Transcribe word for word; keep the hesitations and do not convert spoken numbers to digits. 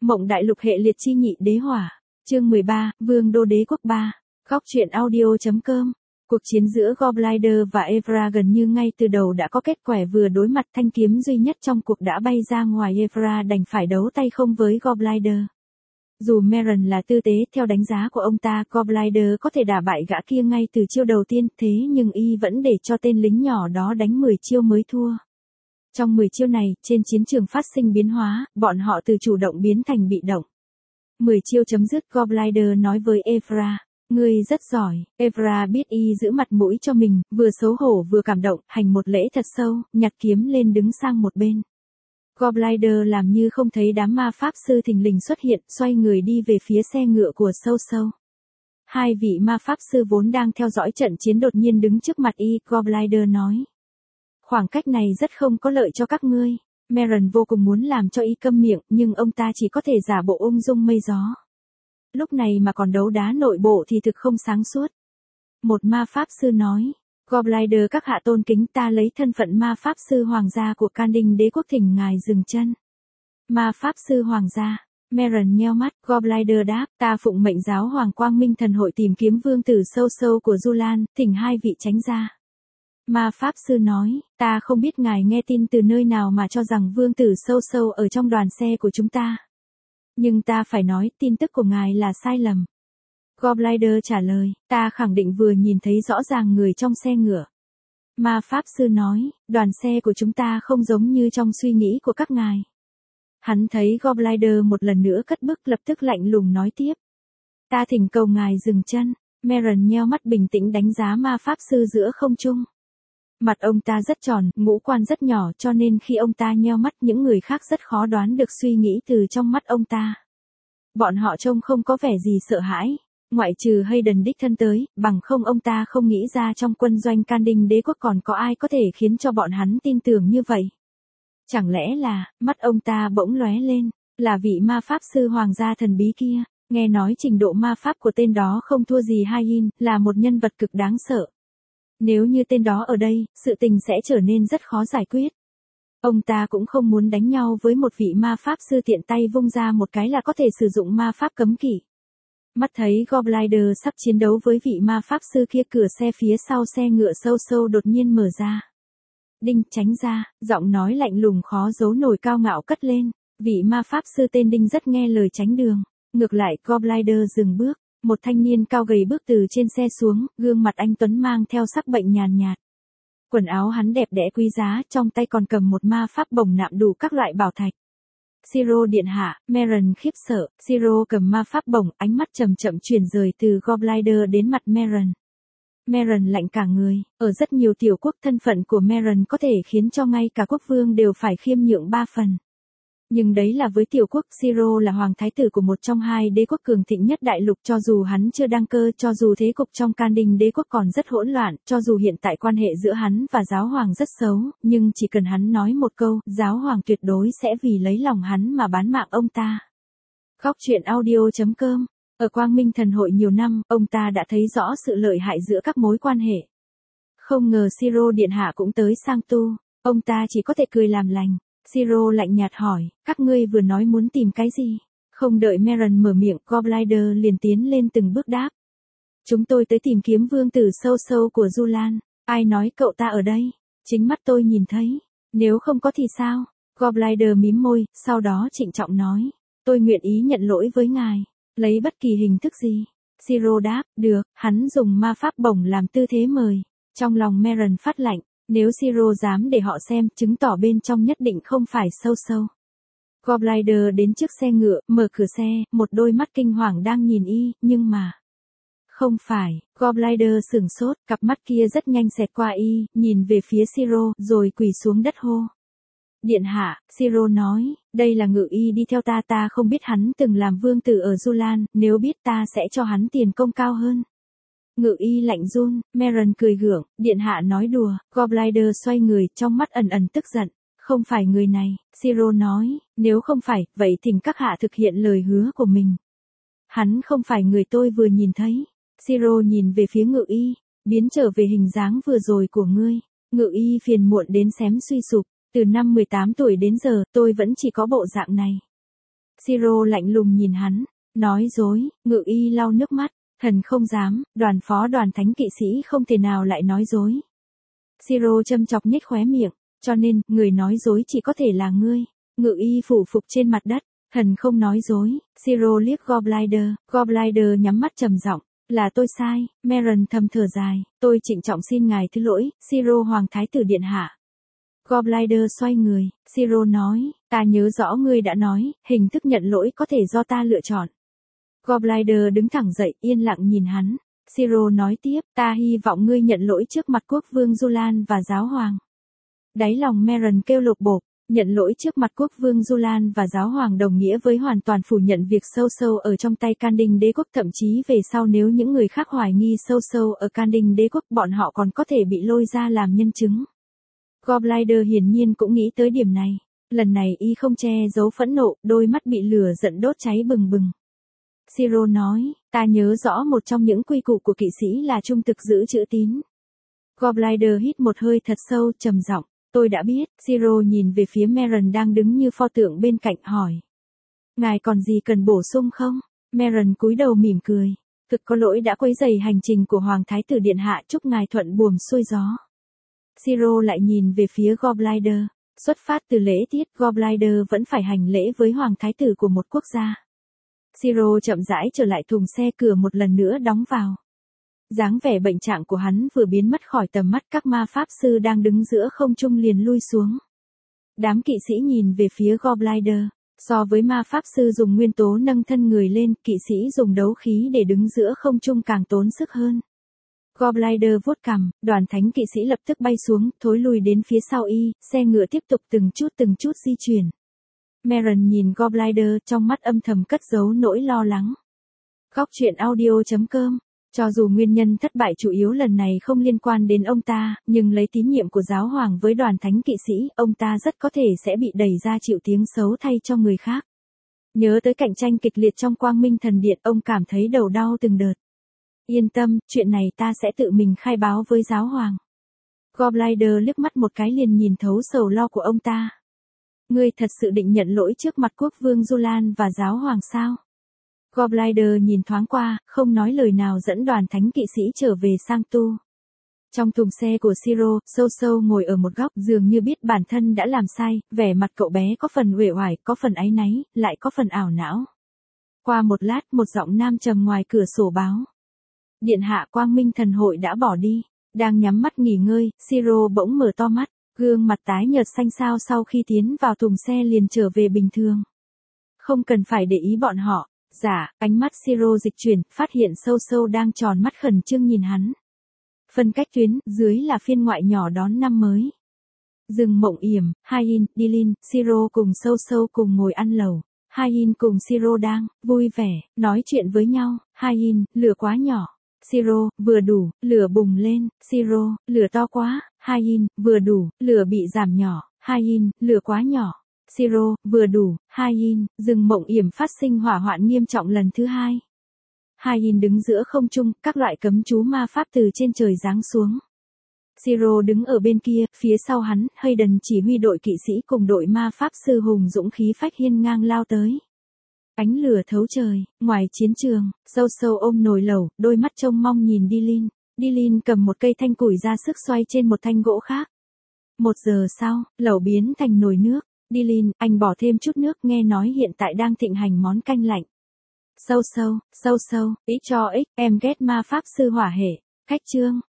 Mộng Đại Lục hệ liệt chi nhị đế hỏa. Chương mười ba, Vương đô đế quốc ba. Góc truyện audio.com. Cuộc chiến giữa Goblinder và Evra gần như ngay từ đầu đã có kết quả, vừa đối mặt thanh kiếm duy nhất trong cuộc đã bay ra ngoài, Evra đành phải đấu tay không với Goblinder. Dù Merrin là tư tế, theo đánh giá của ông ta, Goblinder có thể đả bại gã kia ngay từ chiêu đầu tiên, thế nhưng y vẫn để cho tên lính nhỏ đó đánh mười chiêu mới thua. Trong mười chiêu này, trên chiến trường phát sinh biến hóa, bọn họ từ chủ động biến thành bị động. mười chiêu chấm dứt, Goblinder nói với Evra, ngươi rất giỏi. Evra biết y giữ mặt mũi cho mình, vừa xấu hổ vừa cảm động, hành một lễ thật sâu, nhặt kiếm lên đứng sang một bên. Goblinder làm như không thấy đám ma pháp sư thình lình xuất hiện, xoay người đi về phía xe ngựa của Sâu Sâu. Hai vị ma pháp sư vốn đang theo dõi trận chiến đột nhiên đứng trước mặt y, Goblinder nói. Khoảng cách này rất không có lợi cho các ngươi. Merrin vô cùng muốn làm cho y câm miệng, nhưng ông ta chỉ có thể giả bộ ung dung mây gió. Lúc này mà còn đấu đá nội bộ thì thực không sáng suốt. Một ma pháp sư nói, Goblinder các hạ tôn kính, ta lấy thân phận ma pháp sư hoàng gia của Can Đinh đế quốc thỉnh ngài dừng chân. Ma pháp sư hoàng gia. Merrin nheo mắt, Goblinder đáp, ta phụng mệnh giáo hoàng quang minh thần hội tìm kiếm vương tử Sâu Sâu của Julan, thỉnh hai vị tránh ra. Ma pháp sư nói, ta không biết ngài nghe tin từ nơi nào mà cho rằng vương tử Sâu Sâu ở trong đoàn xe của chúng ta. Nhưng ta phải nói, tin tức của ngài là sai lầm. Goblinder trả lời, ta khẳng định vừa nhìn thấy rõ ràng người trong xe ngựa. Ma pháp sư nói, đoàn xe của chúng ta không giống như trong suy nghĩ của các ngài. Hắn thấy Goblinder một lần nữa cất bước, lập tức lạnh lùng nói tiếp. Ta thỉnh cầu ngài dừng chân. Merrin nheo mắt bình tĩnh đánh giá ma pháp sư giữa không trung. Mặt ông ta rất tròn, ngũ quan rất nhỏ, cho nên khi ông ta nheo mắt, những người khác rất khó đoán được suy nghĩ từ trong mắt ông ta. Bọn họ trông không có vẻ gì sợ hãi, ngoại trừ Hayden đích thân tới, bằng không ông ta không nghĩ ra trong quân doanh Can Đinh đế quốc còn có ai có thể khiến cho bọn hắn tin tưởng như vậy. Chẳng lẽ là, mắt ông ta bỗng lóe lên, là vị ma pháp sư hoàng gia thần bí kia, nghe nói trình độ ma pháp của tên đó không thua gì Hayin, là một nhân vật cực đáng sợ. Nếu như tên đó ở đây, sự tình sẽ trở nên rất khó giải quyết. Ông ta cũng không muốn đánh nhau với một vị ma pháp sư tiện tay vung ra một cái là có thể sử dụng ma pháp cấm kỵ. Mắt thấy Goblinder sắp chiến đấu với vị ma pháp sư kia, cửa xe phía sau xe ngựa Sâu Sâu đột nhiên mở ra. Đinh, tránh ra, giọng nói lạnh lùng khó giấu nổi cao ngạo cất lên. Vị ma pháp sư tên Đinh rất nghe lời tránh đường. Ngược lại, Goblinder dừng bước. Một thanh niên cao gầy bước từ trên xe xuống, gương mặt anh tuấn mang theo sắc bệnh nhàn nhạt. Quần áo hắn đẹp đẽ quý giá, trong tay còn cầm một ma pháp bổng nạm đủ các loại bảo thạch. Siro điện hạ. Merrin khiếp sợ, Siro cầm ma pháp bổng, ánh mắt chậm chậm chuyển rời từ Goblinder đến mặt Merrin. Merrin lạnh cả người, ở rất nhiều tiểu quốc thân phận của Merrin có thể khiến cho ngay cả quốc vương đều phải khiêm nhượng ba phần. Nhưng đấy là với tiểu quốc. Siro là hoàng thái tử của một trong hai đế quốc cường thịnh nhất đại lục, cho dù hắn chưa đăng cơ, cho dù thế cục trong Can Đinh đế quốc còn rất hỗn loạn, cho dù hiện tại quan hệ giữa hắn và giáo hoàng rất xấu, nhưng chỉ cần hắn nói một câu, giáo hoàng tuyệt đối sẽ vì lấy lòng hắn mà bán mạng ông ta. Góc truyện audio.com. Ở Quang Minh thần hội nhiều năm, ông ta đã thấy rõ sự lợi hại giữa các mối quan hệ. Không ngờ Siro điện hạ cũng tới sang tu, ông ta chỉ có thể cười làm lành. Siro lạnh nhạt hỏi, các ngươi vừa nói muốn tìm cái gì? Không đợi Merrin mở miệng, Goblinder liền tiến lên từng bước đáp. Chúng tôi tới tìm kiếm vương tử Sâu Sâu của Julan. Ai nói cậu ta ở đây? Chính mắt tôi nhìn thấy. Nếu không có thì sao? Goblinder mím môi, sau đó trịnh trọng nói. Tôi nguyện ý nhận lỗi với ngài. Lấy bất kỳ hình thức gì? Siro đáp, được. Hắn dùng ma pháp bổng làm tư thế mời. Trong lòng Merrin phát lạnh. Nếu Siro dám để họ xem, chứng tỏ bên trong nhất định không phải Sâu Sâu. Goblinder đến trước xe ngựa, mở cửa xe, một đôi mắt kinh hoàng đang nhìn y, nhưng mà... Không phải. Goblinder sửng sốt, cặp mắt kia rất nhanh xẹt qua y, nhìn về phía Siro, rồi quỳ xuống đất hô. Điện hạ, Siro nói, đây là ngự y đi theo ta, ta không biết hắn từng làm vương tử ở Julan, nếu biết ta sẽ cho hắn tiền công cao hơn. Ngự y lạnh run. Merrin cười gượng, điện hạ nói đùa. Goblinder xoay người, trong mắt ẩn ẩn tức giận. Không phải người này. Siro nói, nếu không phải, vậy thỉnh các hạ thực hiện lời hứa của mình. Hắn không phải người tôi vừa nhìn thấy. Siro nhìn về phía ngự y, biến trở về hình dáng vừa rồi của ngươi. Ngự y phiền muộn đến xém suy sụp. Từ năm mười tám tuổi đến giờ, tôi vẫn chỉ có bộ dạng này. Siro lạnh lùng nhìn hắn, nói dối, Ngự y lau nước mắt, thần không dám, đoàn phó đoàn thánh kỵ sĩ không thể nào lại nói dối. Siro châm chọc nhếch khóe miệng, cho nên, người nói dối chỉ có thể là ngươi. Ngự y phủ phục trên mặt đất, thần không nói dối. Siro liếc Goblinder, Goblinder nhắm mắt trầm giọng, là tôi sai. Merron thầm thở dài, tôi trịnh trọng xin ngài thứ lỗi, Siro hoàng thái tử điện hạ. Goblinder xoay người, Siro nói, ta nhớ rõ ngươi đã nói, hình thức nhận lỗi có thể do ta lựa chọn. Goblinder đứng thẳng dậy, yên lặng nhìn hắn. Siro nói tiếp, ta hy vọng ngươi nhận lỗi trước mặt quốc vương Julan và giáo hoàng. Đáy lòng Merron kêu lột bột, nhận lỗi trước mặt quốc vương Julan và giáo hoàng đồng nghĩa với hoàn toàn phủ nhận việc sâu sâu ở trong tay Can Đinh đế quốc, thậm chí về sau nếu những người khác hoài nghi sâu sâu ở Can Đinh đế quốc bọn họ còn có thể bị lôi ra làm nhân chứng. Goblinder hiển nhiên cũng nghĩ tới điểm này, lần này y không che giấu phẫn nộ, đôi mắt bị lửa giận đốt cháy bừng bừng. Siro nói, ta nhớ rõ một trong những quy củ của kỵ sĩ là trung thực giữ chữ tín. Goblinder hít một hơi thật sâu, trầm giọng, tôi đã biết. Siro nhìn về phía Merron đang đứng như pho tượng bên cạnh hỏi. Ngài còn gì cần bổ sung không? Merron cúi đầu mỉm cười. Thực có lỗi đã quấy rầy hành trình của Hoàng Thái tử Điện Hạ, chúc ngài thuận buồm xuôi gió. Siro lại nhìn về phía Goblinder. Xuất phát từ lễ tiết, Goblinder vẫn phải hành lễ với Hoàng Thái tử của một quốc gia. Siro chậm rãi trở lại thùng xe, cửa một lần nữa đóng vào. Dáng vẻ bệnh trạng của hắn vừa biến mất khỏi tầm mắt các ma pháp sư đang đứng giữa không trung liền lui xuống. Đám kỵ sĩ nhìn về phía Goblinder. So với ma pháp sư dùng nguyên tố nâng thân người lên, kỵ sĩ dùng đấu khí để đứng giữa không trung càng tốn sức hơn. Goblinder vuốt cằm, đoàn thánh kỵ sĩ lập tức bay xuống, thối lùi đến phía sau y, xe ngựa tiếp tục từng chút từng chút di chuyển. Merron nhìn Goblinder, trong mắt âm thầm cất giấu nỗi lo lắng. Góc truyện audio chấm com. Cho dù nguyên nhân thất bại chủ yếu lần này không liên quan đến ông ta, nhưng lấy tín nhiệm của giáo hoàng với đoàn thánh kỵ sĩ, ông ta rất có thể sẽ bị đẩy ra chịu tiếng xấu thay cho người khác. Nhớ tới cạnh tranh kịch liệt trong Quang Minh Thần Điện, ông cảm thấy đầu đau từng đợt. Yên tâm, chuyện này ta sẽ tự mình khai báo với giáo hoàng. Goblinder liếc mắt một cái liền nhìn thấu sầu lo của ông ta. Ngươi thật sự định nhận lỗi trước mặt quốc vương Julan và giáo hoàng sao? Goblinder nhìn thoáng qua, không nói lời nào dẫn đoàn thánh kỵ sĩ trở về sang tu. Trong thùng xe của Siro, sâu sâu ngồi ở một góc, dường như biết bản thân đã làm sai, vẻ mặt cậu bé có phần uể oải, có phần áy náy, lại có phần ảo não. Qua một lát, một giọng nam trầm ngoài cửa sổ báo. Điện hạ Quang Minh Thần Hội đã bỏ đi. Đang nhắm mắt nghỉ ngơi, Siro bỗng mở to mắt, gương mặt tái nhợt xanh xao sau khi tiến vào thùng xe liền trở về bình thường. Không cần phải để ý bọn họ. Dạ, ánh mắt Siro dịch chuyển, phát hiện sâu sâu đang tròn mắt khẩn trương nhìn hắn. Phân cách tuyến, dưới là phiên ngoại nhỏ đón năm mới. Rừng Mộng Yểm, Hayin, Dilin, Siro cùng sâu sâu cùng ngồi ăn lẩu. Hayin cùng Siro đang vui vẻ nói chuyện với nhau. Hayin, lửa quá nhỏ. Siro, vừa đủ, lửa bùng lên. Siro, lửa to quá. Hayin, vừa đủ, lửa bị giảm nhỏ. Hayin, lửa quá nhỏ. Siro, vừa đủ. Hayin, Rừng Mộng Yểm phát sinh hỏa hoạn nghiêm trọng lần thứ hai. Hayin đứng giữa không trung, các loại cấm chú ma pháp từ trên trời giáng xuống. Siro đứng ở bên kia, phía sau hắn, Hayden chỉ huy đội kỵ sĩ cùng đội ma pháp sư hùng dũng khí phách hiên ngang lao tới. Ánh lửa thấu trời, ngoài chiến trường, sâu sâu ôm nồi lẩu, đôi mắt trông mong nhìn Dilin. Dilin cầm một cây thanh củi ra sức xoay trên một thanh gỗ khác. Một giờ sau, lẩu biến thành nồi nước. Dilin, anh bỏ thêm chút nước, nghe nói hiện tại đang thịnh hành món canh lạnh. Sâu sâu, sâu sâu, ít cho ích, em ghét ma pháp sư hỏa hệ. Khách trương,